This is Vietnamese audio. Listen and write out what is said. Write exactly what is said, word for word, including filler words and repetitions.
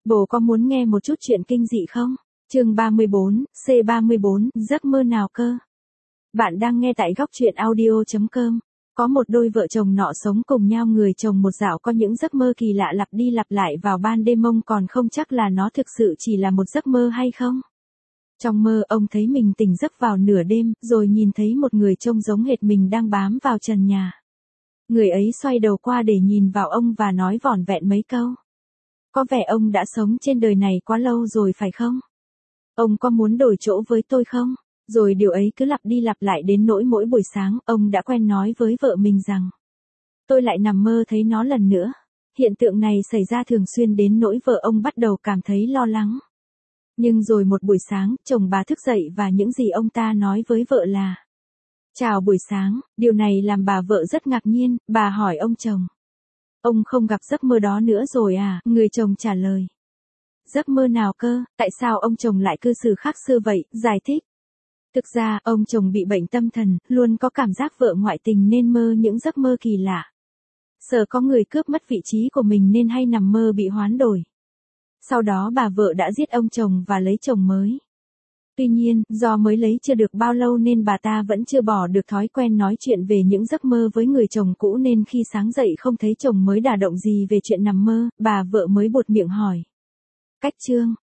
Bồ có muốn nghe một chút chuyện kinh dị không? Chương ba mươi bốn, C ba mươi bốn, giấc mơ nào cơ? Bạn đang nghe tại góc truyện audio chấm com. Có một đôi vợ chồng nọ sống cùng nhau, người chồng một dạo có những giấc mơ kỳ lạ lặp đi lặp lại vào ban đêm, ông còn không chắc là nó thực sự chỉ là một giấc mơ hay không. Trong mơ ông thấy mình tỉnh giấc vào nửa đêm, rồi nhìn thấy một người trông giống hệt mình đang bám vào trần nhà. Người ấy xoay đầu qua để nhìn vào ông và nói vỏn vẹn mấy câu. Có vẻ ông đã sống trên đời này quá lâu rồi phải không? Ông có muốn đổi chỗ với tôi không? Rồi điều ấy cứ lặp đi lặp lại đến nỗi mỗi buổi sáng, ông đã quen nói với vợ mình rằng tôi lại nằm mơ thấy nó lần nữa. Hiện tượng này xảy ra thường xuyên đến nỗi vợ ông bắt đầu cảm thấy lo lắng. Nhưng rồi một buổi sáng, chồng bà thức dậy và những gì ông ta nói với vợ là: chào buổi sáng. Điều này làm bà vợ rất ngạc nhiên, bà hỏi ông chồng: ông không gặp giấc mơ đó nữa rồi à? Người chồng trả lời: giấc mơ nào cơ? Tại sao ông chồng lại cư xử khác xưa vậy? Giải thích. Thực ra, ông chồng bị bệnh tâm thần, luôn có cảm giác vợ ngoại tình nên mơ những giấc mơ kỳ lạ. Sợ có người cướp mất vị trí của mình nên hay nằm mơ bị hoán đổi. Sau đó bà vợ đã giết ông chồng và lấy chồng mới. Tuy nhiên, do mới lấy chưa được bao lâu nên bà ta vẫn chưa bỏ được thói quen nói chuyện về những giấc mơ với người chồng cũ, nên khi sáng dậy không thấy chồng mới đả động gì về chuyện nằm mơ, bà vợ mới buột miệng hỏi: cách chương,